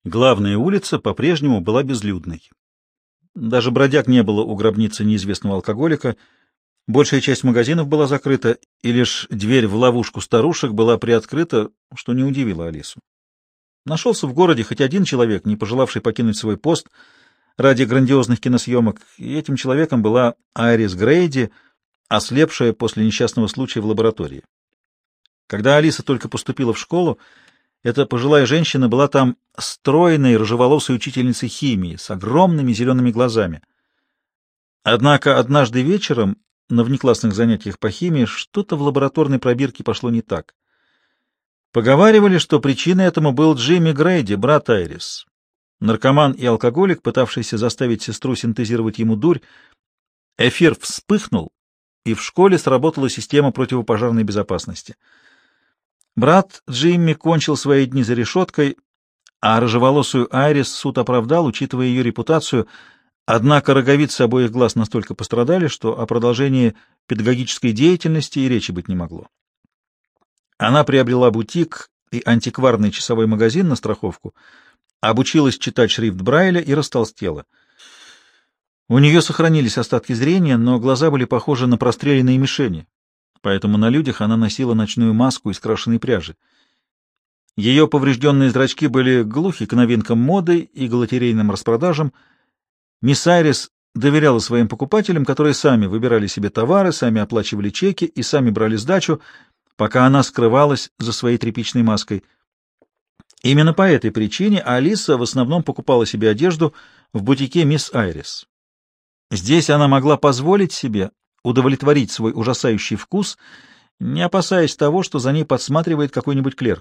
Главная улица по-прежнему была безлюдной. Даже бродяг не было у гробницы неизвестного алкоголика, большая часть магазинов была закрыта, и лишь дверь в ловушку старушек была приоткрыта, что не удивило Алису. Нашелся в городе хоть один человек, не пожелавший покинуть свой пост ради грандиозных киносъемок, и этим человеком была Айрис Грейди, ослепшая после несчастного случая в лаборатории. Когда Алиса только поступила в школу, эта пожилая женщина была там стройной, рыжеволосой учительницей химии с огромными зелеными глазами. Однако однажды вечером на внеклассных занятиях по химии что-то в лабораторной пробирке пошло не так. Поговаривали, что причиной этому был Джимми Грейди, брат Айрис, наркоман и алкоголик, пытавшийся заставить сестру синтезировать ему дурь. Эфир вспыхнул, и в школе сработала система противопожарной безопасности. Брат Джимми кончил свои дни за решеткой, а рыжеволосую Айрис суд оправдал, учитывая ее репутацию, однако роговицы обоих глаз настолько пострадали, что о продолжении педагогической деятельности и речи быть не могло. Она приобрела бутик и антикварный часовой магазин на страховку, обучилась читать шрифт Брайля и растолстела. У нее сохранились остатки зрения, но глаза были похожи на простреленные мишени, поэтому на людях она носила ночную маску из крашеной пряжи. Ее поврежденные зрачки были глухи к новинкам моды и галантерейным распродажам. Мисс Айрис доверяла своим покупателям, которые сами выбирали себе товары, сами оплачивали чеки и сами брали сдачу, пока она скрывалась за своей тряпичной маской. Именно по этой причине Алиса в основном покупала себе одежду в бутике мисс Айрис. Здесь она могла позволить себе удовлетворить свой ужасающий вкус, не опасаясь того, что за ней подсматривает какой-нибудь клерк.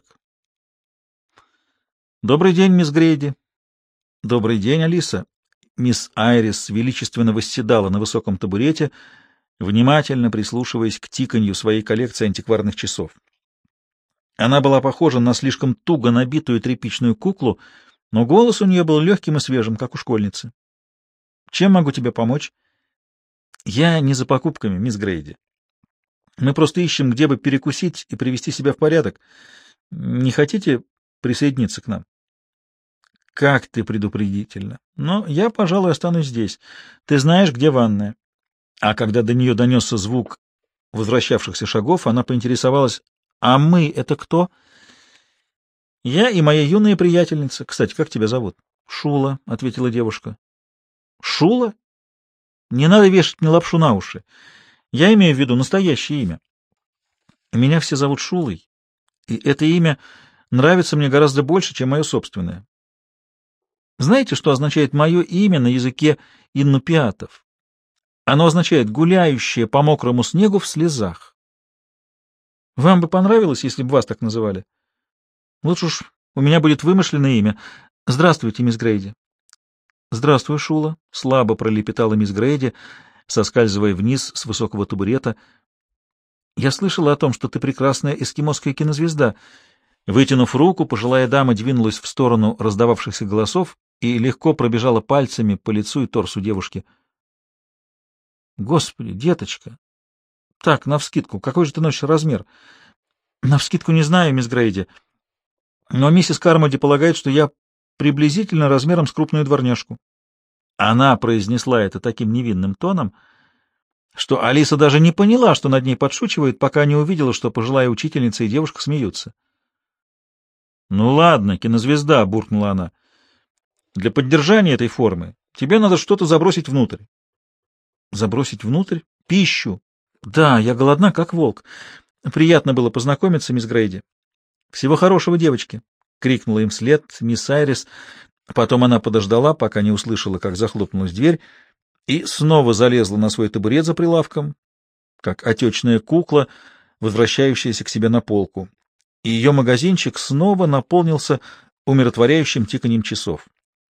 «Добрый день, мисс Грейди». «Добрый день, Алиса». Мисс Айрис величественно восседала на высоком табурете, внимательно прислушиваясь к тиканью своей коллекции антикварных часов. Она была похожа на слишком туго набитую тряпичную куклу, но голос у нее был легким и свежим, как у школьницы. «Чем могу тебе помочь?» «Я не за покупками, мисс Грейди. Мы просто ищем, где бы перекусить и привести себя в порядок. Не хотите присоединиться к нам?» «Как ты предупредительно! Но я, пожалуй, останусь здесь. Ты знаешь, где ванная?» А когда до нее донесся звук возвращавшихся шагов, она поинтересовалась: «А мы — это кто?» «Я и моя юная приятельница. Кстати, как тебя зовут?» «Шула», — ответила девушка. «Шула? Не надо вешать мне лапшу на уши. Я имею в виду настоящее имя. Меня все зовут Шулой, и это имя нравится мне гораздо больше, чем мое собственное. Знаете, что означает мое имя на языке иннупиатов? Оно означает «гуляющее по мокрому снегу в слезах». Вам бы понравилось, если бы вас так называли? Лучше уж у меня будет вымышленное имя. Здравствуйте, мисс Грейди. Здравствуй, Шула, — слабо пролепетала мисс Грейди, соскальзывая вниз с высокого табурета. Я слышала о том, что ты прекрасная эскимосская кинозвезда. Вытянув руку, пожилая дама двинулась в сторону раздававшихся голосов и легко пробежала пальцами по лицу и торсу девушки. Господи, деточка! Так, навскидку, какой же ты носишь размер? Навскидку не знаю, мисс Грейди, но миссис Кармоди полагает, что я приблизительно размером с крупную дворняжку. Она произнесла это таким невинным тоном, что Алиса даже не поняла, что над ней подшучивают, пока не увидела, что пожилая учительница и девушка смеются. — Ну ладно, кинозвезда, — буркнула она. — Для поддержания этой формы тебе надо что-то забросить внутрь. — Забросить внутрь? Пищу. Да, я голодна, как волк. Приятно было познакомиться, мисс Грейди. Всего хорошего, девочки, — крикнула им вслед мисс Айрис. Потом она подождала, пока не услышала, как захлопнулась дверь, и снова залезла на свой табурет за прилавком, как отечная кукла, возвращающаяся к себе на полку. И ее магазинчик снова наполнился умиротворяющим тиканьем часов.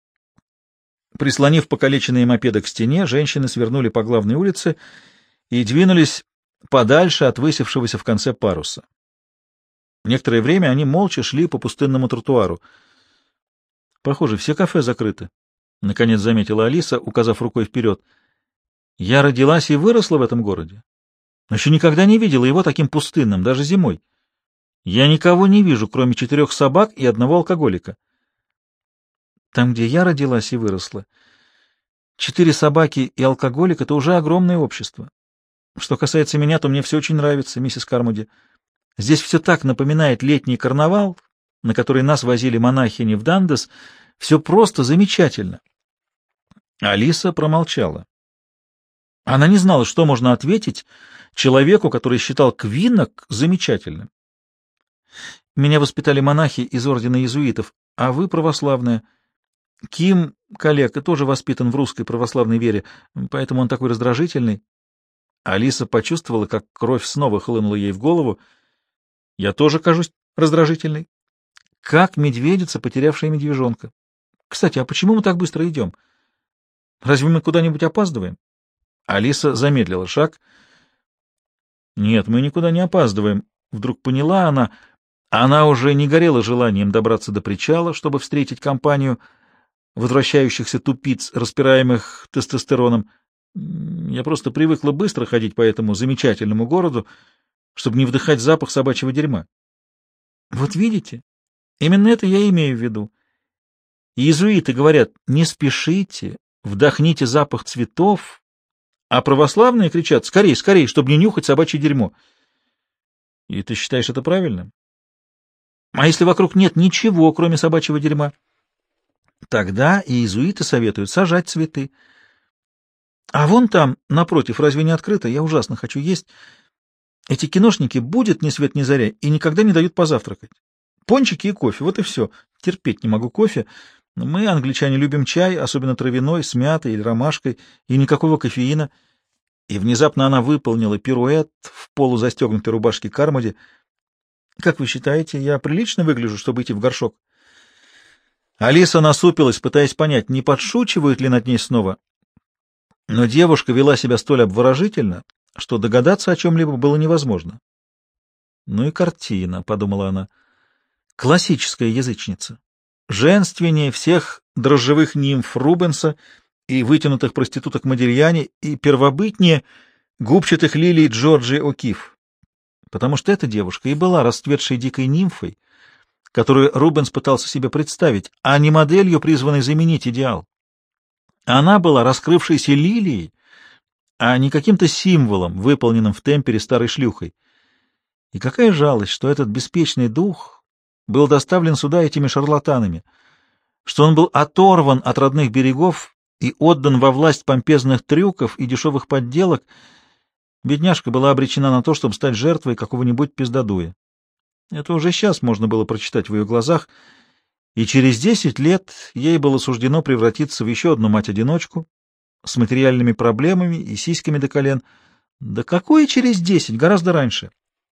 Прислонив покалеченные мопеды к стене, женщины свернули по главной улице и двинулись подальше от высевшегося в конце паруса. Некоторое время они молча шли по пустынному тротуару. «Похоже, все кафе закрыты», — наконец заметила Алиса, указав рукой вперед. «Я родилась и выросла в этом городе, но еще никогда не видела его таким пустынным, даже зимой. Я никого не вижу, кроме 4 собак и одного алкоголика». Там, где я родилась и выросла, 4 собаки и алкоголик — это уже огромное общество. Что касается меня, то мне все очень нравится, миссис Кармоди. Здесь все так напоминает летний карнавал, на который нас возили монахини в Дандес. Все просто замечательно. Алиса промолчала. Она не знала, что можно ответить человеку, который считал Квиннок замечательным. Меня воспитали монахи из ордена иезуитов, а вы православная. Ким, коллега, тоже воспитан в русской православной вере, поэтому он такой раздражительный. Алиса почувствовала, как кровь снова хлынула ей в голову. Я тоже кажусь раздражительной. Как медведица, потерявшая медвежонка. Кстати, а почему мы так быстро идем? Разве мы куда-нибудь опаздываем? Алиса замедлила шаг. Нет, мы никуда не опаздываем. Вдруг поняла она. Она уже не горела желанием добраться до причала, чтобы встретить компанию возвращающихся тупиц, распираемых тестостероном. Я просто привыкла быстро ходить по этому замечательному городу, чтобы не вдыхать запах собачьего дерьма. Вот видите, именно это я имею в виду. Иезуиты говорят: не спешите, вдохните запах цветов, а православные кричат: скорей, скорей, чтобы не нюхать собачье дерьмо. И ты считаешь это правильным? А если вокруг нет ничего, кроме собачьего дерьма? Тогда иезуиты советуют сажать цветы. А вон там, напротив, разве не открыто? Я ужасно хочу есть. Эти киношники будут ни свет ни заря и никогда не дают позавтракать. Пончики и кофе, вот и все. Терпеть не могу кофе. Мы, англичане, любим чай, особенно травяной, с мятой или ромашкой, и никакого кофеина. И внезапно она выполнила пируэт в полузастегнутой рубашке Кармоди. Как вы считаете, я прилично выгляжу, чтобы идти в горшок? Алиса насупилась, пытаясь понять, не подшучивают ли над ней снова. Но девушка вела себя столь обворожительно, что догадаться о чем-либо было невозможно. «Ну и картина», — подумала она, — «классическая язычница, женственнее всех дрожжевых нимф Рубенса и вытянутых проституток Модильяни и первобытнее губчатых лилий Джорджи О'Кифф, потому что эта девушка и была расцветшей дикой нимфой, которую Рубенс пытался себе представить, а не моделью, призванной заменить идеал. Она была раскрывшейся лилией, а не каким-то символом, выполненным в темпере старой шлюхой. И какая жалость, что этот беспечный дух был доставлен сюда этими шарлатанами, что он был оторван от родных берегов и отдан во власть помпезных трюков и дешевых подделок. Бедняжка была обречена на то, чтобы стать жертвой какого-нибудь пиздодуя. Это уже сейчас можно было прочитать в ее глазах, и через 10 лет ей было суждено превратиться в еще одну мать-одиночку с материальными проблемами и сиськами до колен. Да какое через 10, гораздо раньше.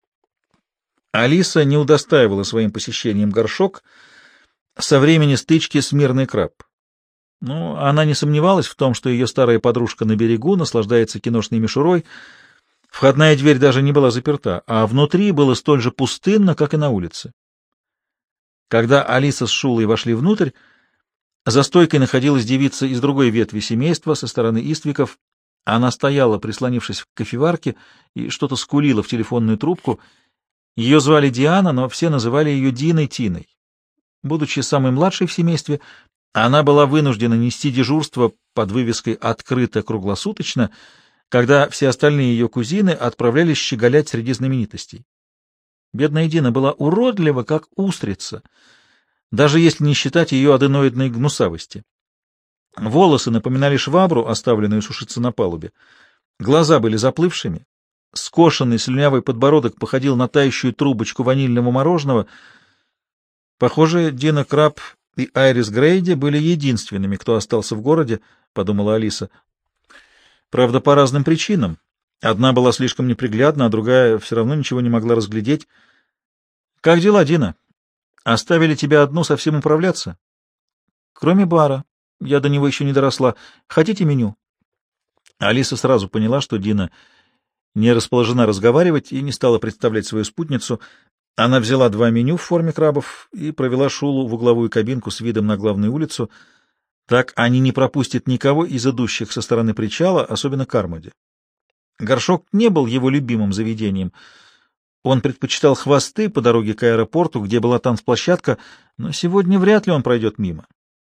Алиса не удостаивала своим посещением горшок со времени стычки с Мирной Краб. Но она не сомневалась в том, что ее старая подружка на берегу наслаждается киношной мишурой. Входная дверь даже не была заперта, а внутри было столь же пустынно, как и на улице. Когда Алиса с Шулой вошли внутрь, за стойкой находилась девица из другой ветви семейства, со стороны Иствиков. Она стояла, прислонившись к кофеварке, и что-то скулила в телефонную трубку. Ее звали Диана, но все называли ее Диной Тиной. Будучи самой младшей в семействе, она была вынуждена нести дежурство под вывеской «Открыто круглосуточно», когда все остальные ее кузины отправлялись щеголять среди знаменитостей. Бедная Дина была уродлива, как устрица, даже если не считать ее аденоидной гнусавости. Волосы напоминали швабру, оставленную сушиться на палубе. Глаза были заплывшими. Скошенный слюнявый подбородок походил на тающую трубочку ванильного мороженого. Похоже, Дина Краб и Айрис Грейди были единственными, кто остался в городе, — подумала Алиса. Правда, по разным причинам. Одна была слишком неприглядна, а другая все равно ничего не могла разглядеть. — Как дела, Дина? Оставили тебя одну совсем управляться? — Кроме бара. Я до него еще не доросла. Хотите меню? Алиса сразу поняла, что Дина не расположена разговаривать и не стала представлять свою спутницу. Она взяла 2 меню в форме крабов и провела Шулу в угловую кабинку с видом на главную улицу. Так они не пропустят никого из идущих со стороны причала, особенно Кармоди. Горшок не был его любимым заведением. Он предпочитал хвосты по дороге к аэропорту, где была танцплощадка, но сегодня вряд ли он пройдет мимо.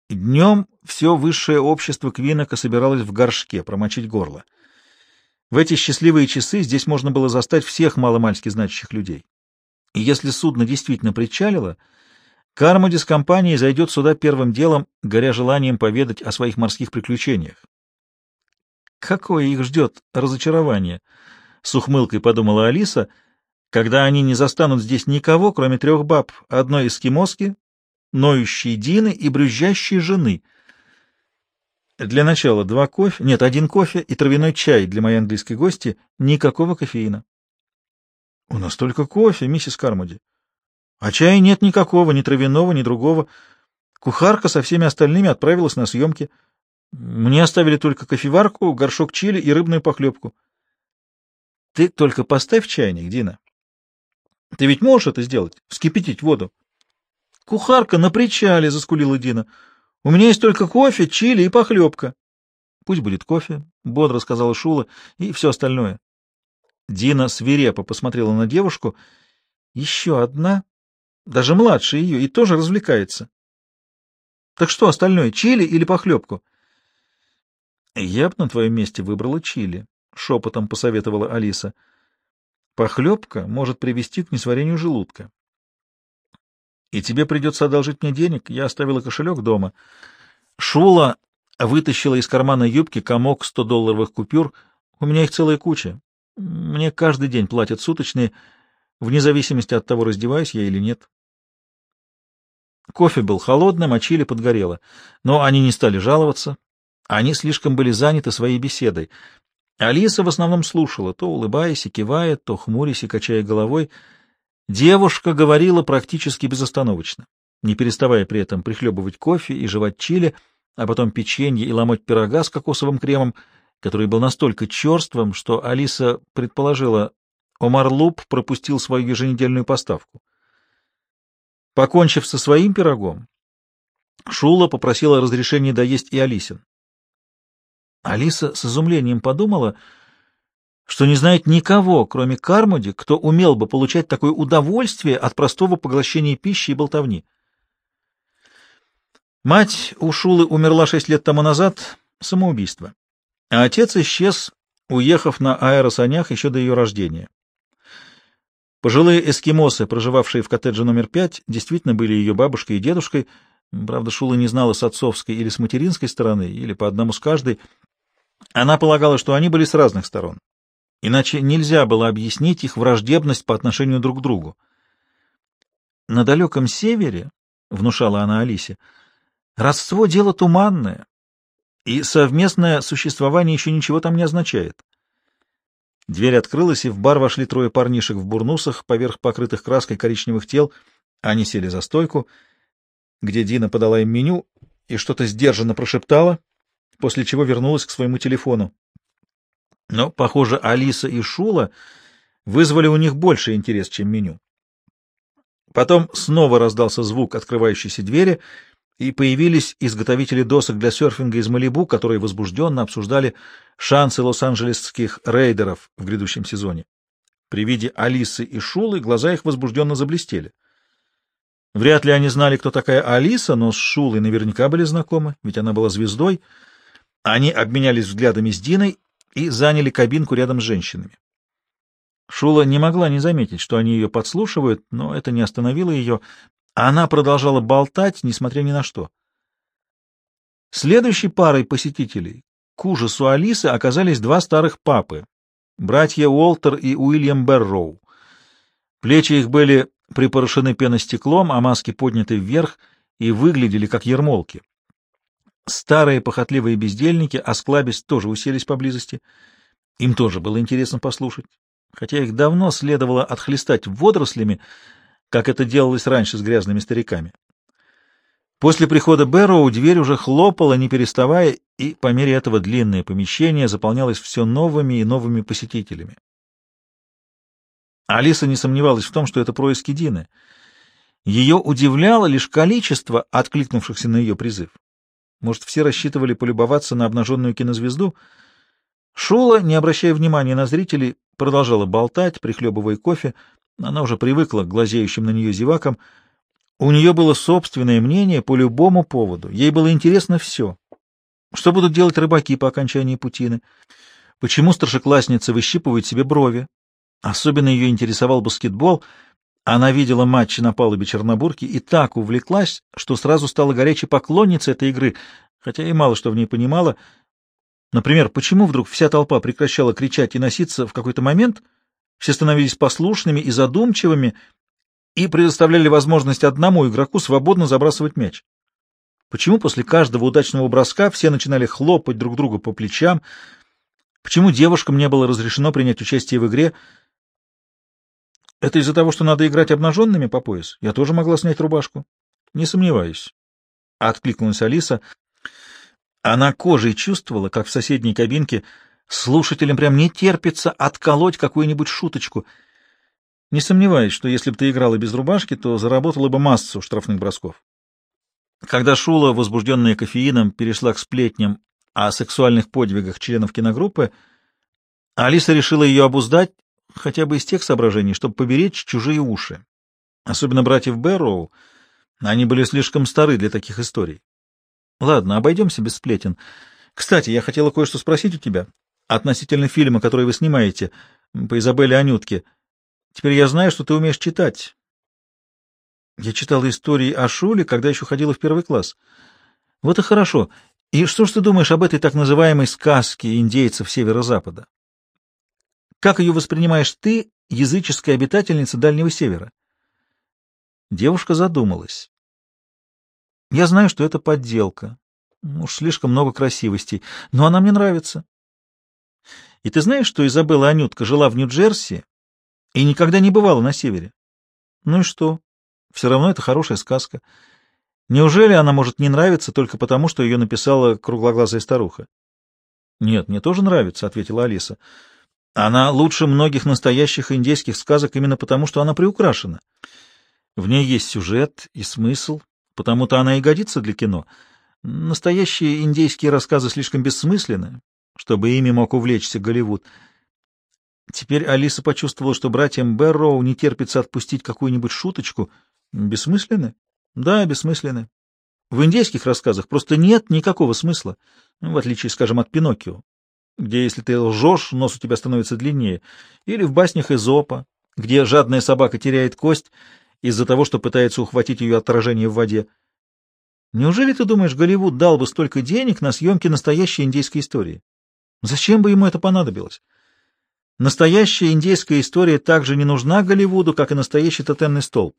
Днем все высшее общество Квинока собиралось в горшке промочить горло. В эти счастливые часы здесь можно было застать всех маломальски значащих людей. И если судно действительно причалило, Кармоди с компанией зайдет сюда первым делом, горя желанием поведать о своих морских приключениях. Какое их ждет разочарование, с ухмылкой подумала Алиса, когда они не застанут здесь никого, кроме 3 баб, одной эскимоски, ноющей Дины и брюзжащей жены. Для начала 2 кофе, нет, 1 кофе и травяной чай для моей английской гости, никакого кофеина. — У нас только кофе, миссис Кармоди. А чая нет никакого, ни травяного, ни другого. Кухарка со всеми остальными отправилась на съемки. Мне оставили только кофеварку, горшок чили и рыбную похлебку. — Ты только поставь чайник, Дина. Ты ведь можешь это сделать? Вскипятить воду. — Кухарка на причале, — заскулила Дина. — У меня есть только кофе, чили и похлебка. — Пусть будет кофе, — бодро сказала Шула, — и все остальное. Дина свирепо посмотрела на девушку. Еще одна, даже младше ее, и тоже развлекается. — Так что остальное, чили или похлебку? — Я бы на твоем месте выбрала чили, — шепотом посоветовала Алиса. — Похлебка может привести к несварению желудка. — И тебе придется одолжить мне денег, я оставила кошелек дома. Шула вытащила из кармана юбки комок $100 купюр. У меня их целая куча. Мне каждый день платят суточные, вне зависимости от того, раздеваюсь я или нет. Кофе был холодным, а чили подгорело. Но они не стали жаловаться. Они слишком были заняты своей беседой. Алиса в основном слушала, то улыбаясь и кивая, то хмурясь и качая головой. Девушка говорила практически безостановочно, не переставая при этом прихлебывать кофе и жевать чили, а потом печенье и ломоть пирога с кокосовым кремом, который был настолько черствым, что Алиса предположила, Омар Луп пропустил свою еженедельную поставку. Покончив со своим пирогом, Шула попросила разрешения доесть и Алисин. Алиса с изумлением подумала, что не знает никого, кроме Кармоди, кто умел бы получать такое удовольствие от простого поглощения пищи и болтовни. Мать у Шулы умерла 6 лет тому назад, самоубийство, а отец исчез, уехав на аэросанях еще до ее рождения. Пожилые эскимосы, проживавшие в коттедже номер 5, действительно были ее бабушкой и дедушкой, правда, Шула не знала, с отцовской или с материнской стороны, или по одному с каждой. Она полагала, что они были с разных сторон. Иначе нельзя было объяснить их враждебность по отношению друг к другу. На далеком севере, — внушала она Алисе, — родство — дело туманное, и совместное существование еще ничего там не означает. Дверь открылась, и в бар вошли 3 парнишек в бурнусах поверх покрытых краской коричневых тел. Они сели за стойку, где Дина подала им меню и что-то сдержанно прошептала, после чего вернулась к своему телефону. Но, похоже, Алиса и Шула вызвали у них больше интерес, чем меню. Потом снова раздался звук открывающейся двери, и появились изготовители досок для серфинга из Малибу, которые возбужденно обсуждали шансы лос-анджелесских рейдеров в грядущем сезоне. При виде Алисы и Шулы глаза их возбужденно заблестели. Вряд ли они знали, кто такая Алиса, но с Шулой наверняка были знакомы, ведь она была звездой. Они обменялись взглядами с Диной и заняли кабинку рядом с женщинами. Шула не могла не заметить, что они ее подслушивают, но это не остановило ее. Она продолжала болтать, несмотря ни на что. Следующей парой посетителей к ужасу Алисы оказались 2 старых папы, братья Уолтер и Уильям Берроу. Плечи их были припорошены пеностеклом, а маски подняты вверх и выглядели как ермолки. Старые похотливые бездельники, осклабясь, тоже уселись поблизости. Им тоже было интересно послушать, хотя их давно следовало отхлестать водорослями, как это делалось раньше с грязными стариками. После прихода Бэрроу дверь уже хлопала, не переставая, и по мере этого длинное помещение заполнялось все новыми и новыми посетителями. Алиса не сомневалась в том, что это происки Дины. Ее удивляло лишь количество откликнувшихся на ее призыв. Может, все рассчитывали полюбоваться на обнаженную кинозвезду? Шула, не обращая внимания на зрителей, продолжала болтать, прихлебывая кофе. Она уже привыкла к глазеющим на нее зевакам. У нее было собственное мнение по любому поводу. Ей было интересно все. Что будут делать рыбаки по окончании путины? Почему старшеклассницы выщипывают себе брови? Особенно ее интересовал баскетбол. Она видела матчи на палубе Чернобурки и так увлеклась, что сразу стала горячей поклонницей этой игры, хотя и мало что в ней понимала. Например, почему вдруг вся толпа прекращала кричать и носиться в какой-то момент, все становились послушными и задумчивыми и предоставляли возможность одному игроку свободно забрасывать мяч? Почему после каждого удачного броска все начинали хлопать друг друга по плечам? Почему девушкам не было разрешено принять участие в игре? Это из-за того, что надо играть обнаженными по пояс? Я тоже могла снять рубашку. Не сомневаюсь. Откликнулась Алиса. Она кожей чувствовала, как в соседней кабинке слушателям прям не терпится отколоть какую-нибудь шуточку. Не сомневаюсь, что если бы ты играла без рубашки, то заработала бы массу штрафных бросков. Когда Шула, возбужденная кофеином, перешла к сплетням о сексуальных подвигах членов киногруппы, Алиса решила ее обуздать хотя бы из тех соображений, чтобы поберечь чужие уши. Особенно братьев Бэрроу, они были слишком стары для таких историй. Ладно, обойдемся без сплетен. Кстати, я хотела кое-что спросить у тебя относительно фильма, который вы снимаете, по Изабелле Анютке. Теперь я знаю, что ты умеешь читать. Я читала истории о Шуле, когда еще ходила в первый класс. Вот и хорошо. И что ж ты думаешь об этой так называемой сказке индейцев Северо-Запада? Как ее воспринимаешь ты, языческая обитательница Дальнего Севера? Девушка задумалась. Я знаю, что это подделка. Уж слишком много красивостей. Но она мне нравится. И ты знаешь, что Изабелла Анютка жила в Нью-Джерси и никогда не бывала на севере? Ну и что? Все равно это хорошая сказка. Неужели она может не нравиться только потому, что ее написала круглоглазая старуха? — Нет, мне тоже нравится, — ответила Алиса. — Она лучше многих настоящих индейских сказок именно потому, что она приукрашена. В ней есть сюжет и смысл, потому-то она и годится для кино. Настоящие индейские рассказы слишком бессмысленны, чтобы ими мог увлечься Голливуд. Теперь Алиса почувствовала, что братьям Бэрроу не терпится отпустить какую-нибудь шуточку. Бессмысленны? Да, бессмысленны. В индейских рассказах просто нет никакого смысла, в отличие, скажем, от Пиноккио, где, если ты лжешь, нос у тебя становится длиннее, или в баснях Эзопа, где жадная собака теряет кость из-за того, что пытается ухватить ее отражение в воде. Неужели ты думаешь, Голливуд дал бы столько денег на съемки настоящей индейской истории? Зачем бы ему это понадобилось? Настоящая индейская история также не нужна Голливуду, как и настоящий тотемный столб.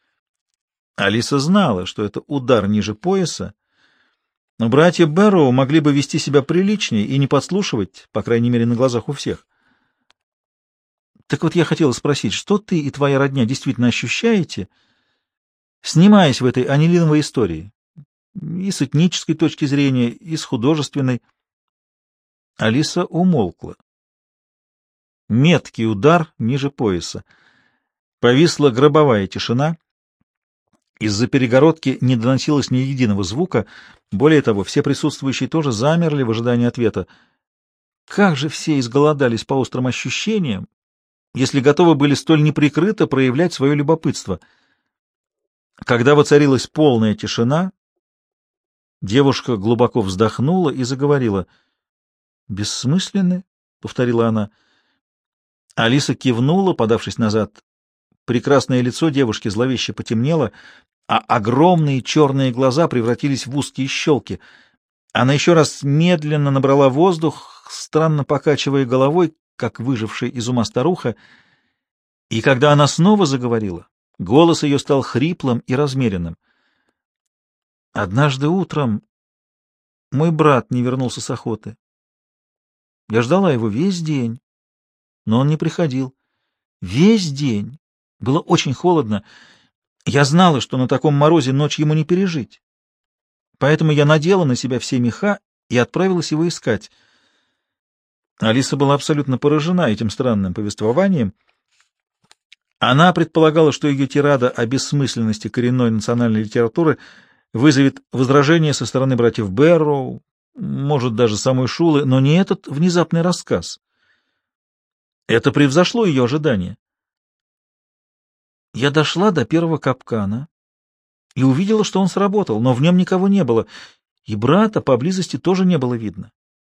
Алиса знала, что это удар ниже пояса, но братья Бэрроу могли бы вести себя приличнее и не подслушивать, по крайней мере, на глазах у всех. Так вот, я хотела спросить, что ты и твоя родня действительно ощущаете, снимаясь в этой анилиновой истории? И с этнической точки зрения, и с художественной. Алиса умолкла. Меткий удар ниже пояса. Повисла гробовая тишина. Из-за перегородки не доносилось ни единого звука. Более того, все присутствующие тоже замерли в ожидании ответа. Как же все изголодались по острым ощущениям, если готовы были столь неприкрыто проявлять свое любопытство. Когда воцарилась полная тишина, девушка глубоко вздохнула и заговорила. «Бессмысленны?» — повторила она. Алиса кивнула, подавшись назад. Прекрасное лицо девушки зловеще потемнело, а огромные черные глаза превратились в узкие щелки. Она еще раз медленно набрала воздух, странно покачивая головой, как выжившая из ума старуха, и когда она снова заговорила, голос ее стал хриплым и размеренным. «Однажды утром мой брат не вернулся с охоты. Я ждала его весь день, но он не приходил. Весь день. Было очень холодно. Я знала, что на таком морозе ночь ему не пережить. Поэтому я надела на себя все меха и отправилась его искать». Алиса была абсолютно поражена этим странным повествованием. Она предполагала, что ее тирада о бессмысленности коренной национальной литературы вызовет возражение со стороны братьев Бэрроу, может, даже самой Шулы, но не этот внезапный рассказ. Это превзошло ее ожидания. Я дошла до первого капкана и увидела, что он сработал, но в нем никого не было, и брата поблизости тоже не было видно.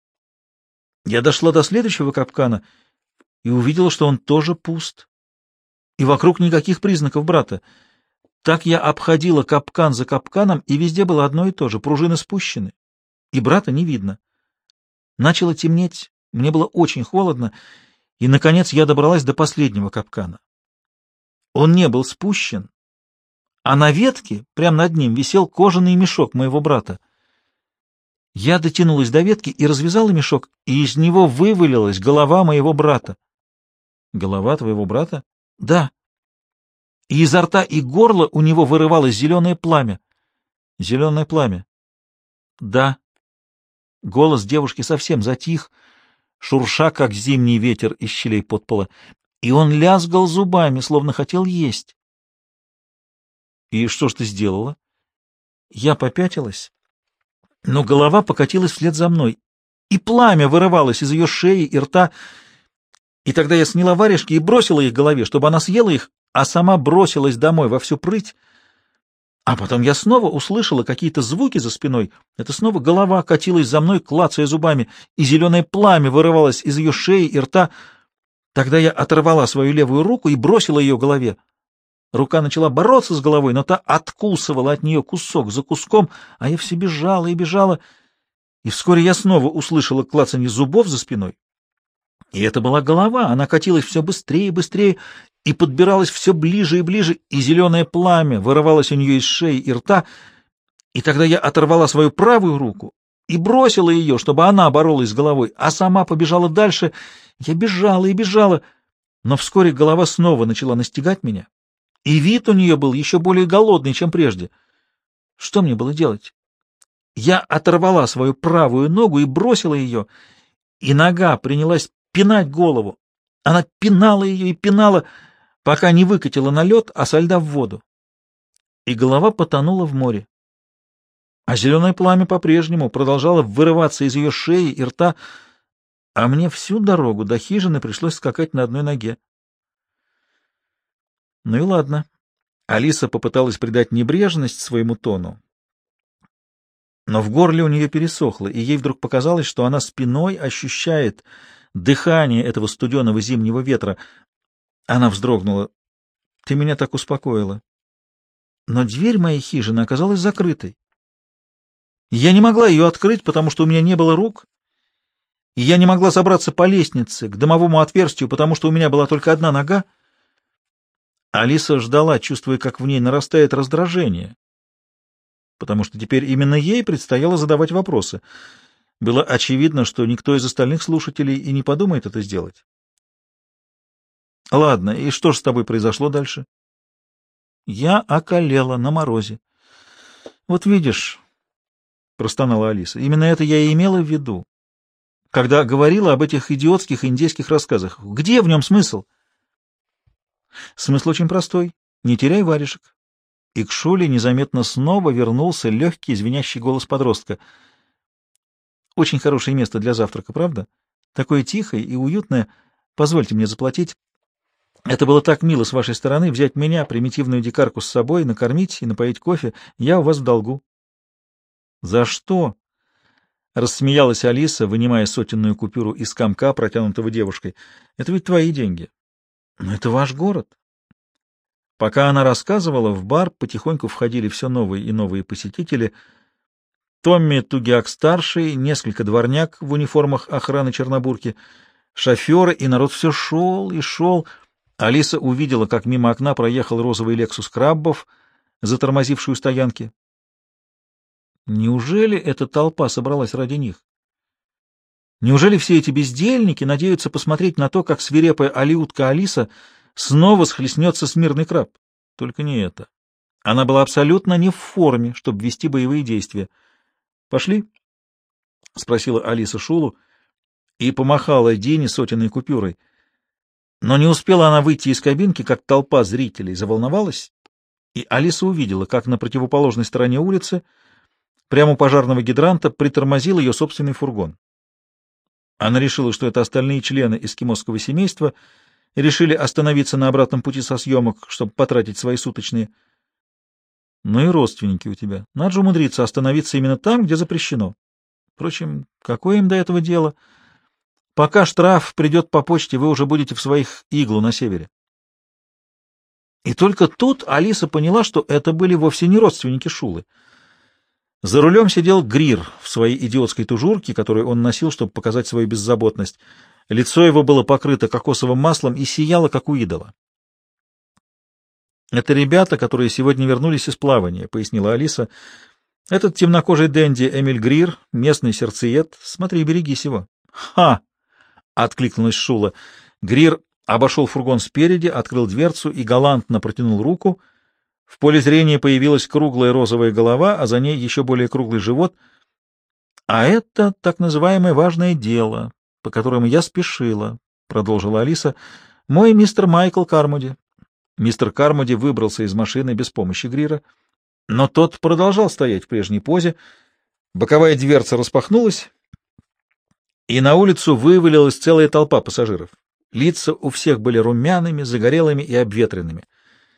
Я дошла до следующего капкана и увидела, что он тоже пуст, и вокруг никаких признаков брата. Так я обходила капкан за капканом, и везде было одно и то же — пружины спущены, и брата не видно. Начало темнеть, мне было очень холодно, и, наконец, я добралась до последнего капкана. Он не был спущен, а на ветке, прямо над ним, висел кожаный мешок моего брата. Я дотянулась до ветки и развязала мешок, и из него вывалилась голова моего брата. — Голова твоего брата? — Да. И изо рта и горла у него вырывалось зеленое пламя. — Зеленое пламя? — Да. Голос девушки совсем затих, шурша, как зимний ветер из щелей подпола, и он лязгал зубами, словно хотел есть. — И что ж ты сделала? Я попятилась, но голова покатилась вслед за мной, и пламя вырывалось из ее шеи и рта, и тогда я сняла варежки и бросила их голове, чтобы она съела их, а сама бросилась домой во всю прыть. А потом я снова услышала какие-то звуки за спиной. Это снова голова катилась за мной, клацая зубами, и зеленое пламя вырывалось из ее шеи и рта. Тогда я оторвала свою левую руку и бросила ее голове. Рука начала бороться с головой, но та откусывала от нее кусок за куском, а я все бежала и бежала, и вскоре я снова услышала клацанье зубов за спиной. И это была голова, она катилась все быстрее и быстрее, и подбиралась все ближе и ближе, и зеленое пламя вырывалось у нее из шеи и рта, и тогда я оторвала свою правую руку и бросила ее, чтобы она боролась с головой, а сама побежала дальше. Я бежала и бежала, но вскоре голова снова начала настигать меня, и вид у нее был еще более голодный, чем прежде. Что мне было делать? Я оторвала свою правую ногу и бросила ее, и нога принялась пинать голову. Она пинала ее и пинала, пока не выкатила на лед, а со льда в воду. И голова потонула в море. А зеленое пламя по-прежнему продолжало вырываться из ее шеи и рта, а мне всю дорогу до хижины пришлось скакать на одной ноге. Ну и ладно. Алиса попыталась придать небрежность своему тону, но в горле у нее пересохло, и ей вдруг показалось, что она спиной ощущает дыхание этого студеного зимнего ветра. Она вздрогнула. — Ты меня так успокоила. Но дверь моей хижины оказалась закрытой. Я не могла ее открыть, потому что у меня не было рук, и я не могла забраться по лестнице к дымовому отверстию, потому что у меня была только одна нога. Алиса ждала, чувствуя, как в ней нарастает раздражение, потому что теперь именно ей предстояло задавать вопросы. Было очевидно, что никто из остальных слушателей и не подумает это сделать. — Ладно, и что же с тобой произошло дальше? — Я околела на морозе. — Вот видишь, — простонала Алиса, — именно это я и имела в виду, когда говорила об этих идиотских индейских рассказах. Где в нем смысл? — Смысл очень простой. Не теряй варежек. И к Шуле незаметно снова вернулся легкий звенящий голос подростка. — Очень хорошее место для завтрака, правда? Такое тихое и уютное. Позвольте мне заплатить. Это было так мило с вашей стороны взять меня, примитивную дикарку, с собой, накормить и напоить кофе. Я у вас в долгу. — За что? — рассмеялась Алиса, вынимая сотенную купюру из комка, протянутого девушкой. — Это ведь твои деньги. — Но это ваш город. Пока она рассказывала, в бар потихоньку входили все новые и новые посетители. Томми Тугиак-старший, несколько дворняк в униформах охраны Чернобурки, шоферы, и народ все шел и шел. Алиса увидела, как мимо окна проехал розовый «Лексус» Краббов, затормозивший у стоянки. Неужели эта толпа собралась ради них? Неужели все эти бездельники надеются посмотреть на то, как свирепая алиутка Алиса снова схлестнется с мирный краб? Только не это. Она была абсолютно не в форме, чтобы вести боевые действия. «Пошли?» — спросила Алиса Шулу и помахала Дине сотенной купюрой. Но не успела она выйти из кабинки, как толпа зрителей заволновалась, и Алиса увидела, как на противоположной стороне улицы, прямо у пожарного гидранта, притормозил ее собственный фургон. Она решила, что это остальные члены эскимосского семейства решили остановиться на обратном пути со съемок, чтобы потратить свои суточные. Ну и родственники у тебя. Надо же умудриться остановиться именно там, где запрещено. Впрочем, какое им до этого дело? Пока штраф придет по почте, вы уже будете в своих иглу на севере. И только тут Алиса поняла, что это были вовсе не родственники Шулы. За рулем сидел Грир в своей идиотской тужурке, которую он носил, чтобы показать свою беззаботность. Лицо его было покрыто кокосовым маслом и сияло, как у идола. «Это ребята, которые сегодня вернулись из плавания», — пояснила Алиса. «Этот темнокожий денди Эмиль Грир, местный сердцеед. Смотри, берегись его». «Ха!» — откликнулась Шула. Грир обошел фургон спереди, открыл дверцу и галантно протянул руку. В поле зрения появилась круглая розовая голова, а за ней еще более круглый живот. «А это так называемое важное дело, по которому я спешила», — продолжила Алиса. «Мой мистер Майкл Кармоди». Мистер Кармоди выбрался из машины без помощи Грира, но тот продолжал стоять в прежней позе. Боковая дверца распахнулась, и на улицу вывалилась целая толпа пассажиров. Лица у всех были румяными, загорелыми и обветренными.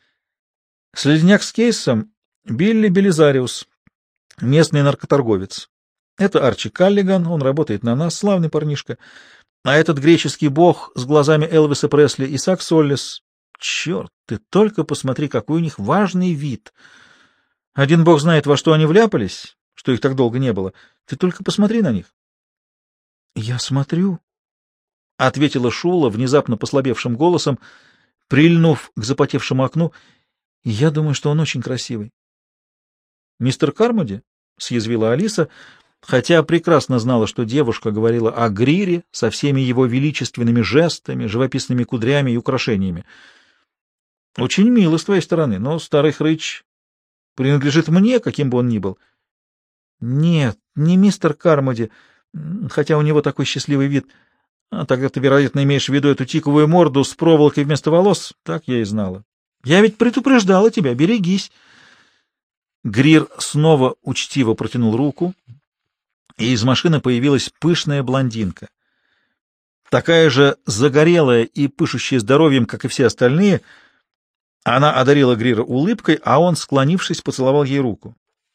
Слизняк с кейсом — Билли Белизариус, местный наркоторговец. Это Арчи Каллиган, он работает на нас, славный парнишка. А этот греческий бог с глазами Элвиса Пресли — Исаак Соллис. Черт, ты только посмотри, какой у них важный вид. Один бог знает, во что они вляпались, что их так долго не было. Ты только посмотри на них. — Я смотрю, — ответила Шула внезапно послабевшим голосом, прильнув к запотевшему окну. — Я думаю, что он очень красивый. — Мистер Кармоди? — съязвила Алиса, хотя прекрасно знала, что девушка говорила о Грире со всеми его величественными жестами, живописными кудрями и украшениями. — Очень мило с твоей стороны, но старый хрыч принадлежит мне, каким бы он ни был. — Нет, не мистер Кармоди, хотя у него такой счастливый вид. А тогда ты, вероятно, имеешь в виду эту тиковую морду с проволокой вместо волос? Так я и знала. Я ведь предупреждала тебя, берегись. Грир снова учтиво протянул руку, и из машины появилась пышная блондинка. Такая же загорелая и пышущая здоровьем, как и все остальные. Она одарила Грира улыбкой, а он, склонившись, поцеловал ей руку.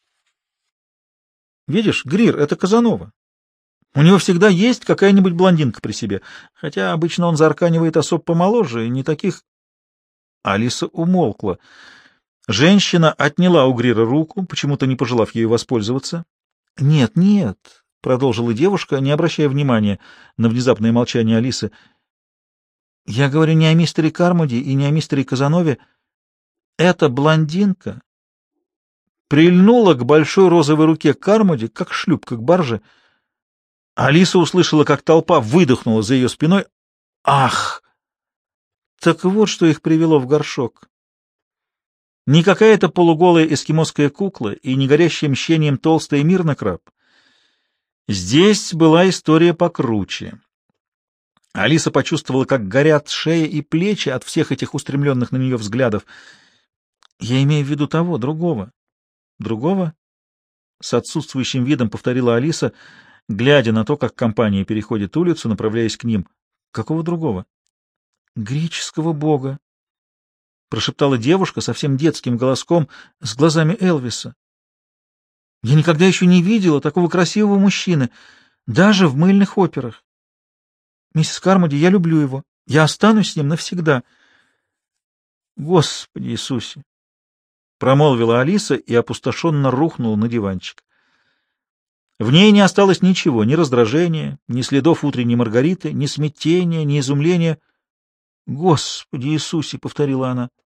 «Видишь, Грир — это Казанова. У него всегда есть какая-нибудь блондинка при себе, хотя обычно он заарканивает особ помоложе, и не таких...» Алиса умолкла. Женщина отняла у Грира руку, почему-то не пожелав ею воспользоваться. «Нет, нет», — продолжила девушка, не обращая внимания на внезапное молчание Алисы. «Я говорю не о мистере Кармоди и не о мистере Казанове. Эта блондинка прильнула к большой розовой руке Кармоди, как шлюпка к барже. Алиса услышала, как толпа выдохнула за ее спиной. Ах! Так вот, что их привело в горшок. Не какая-то полуголая эскимосская кукла и не горящая мщением толстая мирнокраб. Здесь была история покруче. Алиса почувствовала, как горят шея и плечи от всех этих устремленных на нее взглядов. Я имею в виду того, другого. Другого? С отсутствующим видом повторила Алиса, глядя на то, как компания переходит улицу, направляясь к ним. Какого другого? Греческого бога, прошептала девушка совсем детским голоском с глазами Элвиса. Я никогда еще не видела такого красивого мужчины, даже в мыльных операх. Миссис Кармоди, я люблю его. Я останусь с ним навсегда. Господи Иисусе! Промолвила Алиса и опустошенно рухнула на диванчик. В ней не осталось ничего, ни раздражения, ни следов утренней Маргариты, ни смятения, ни изумления. Господи Иисусе! — повторила она.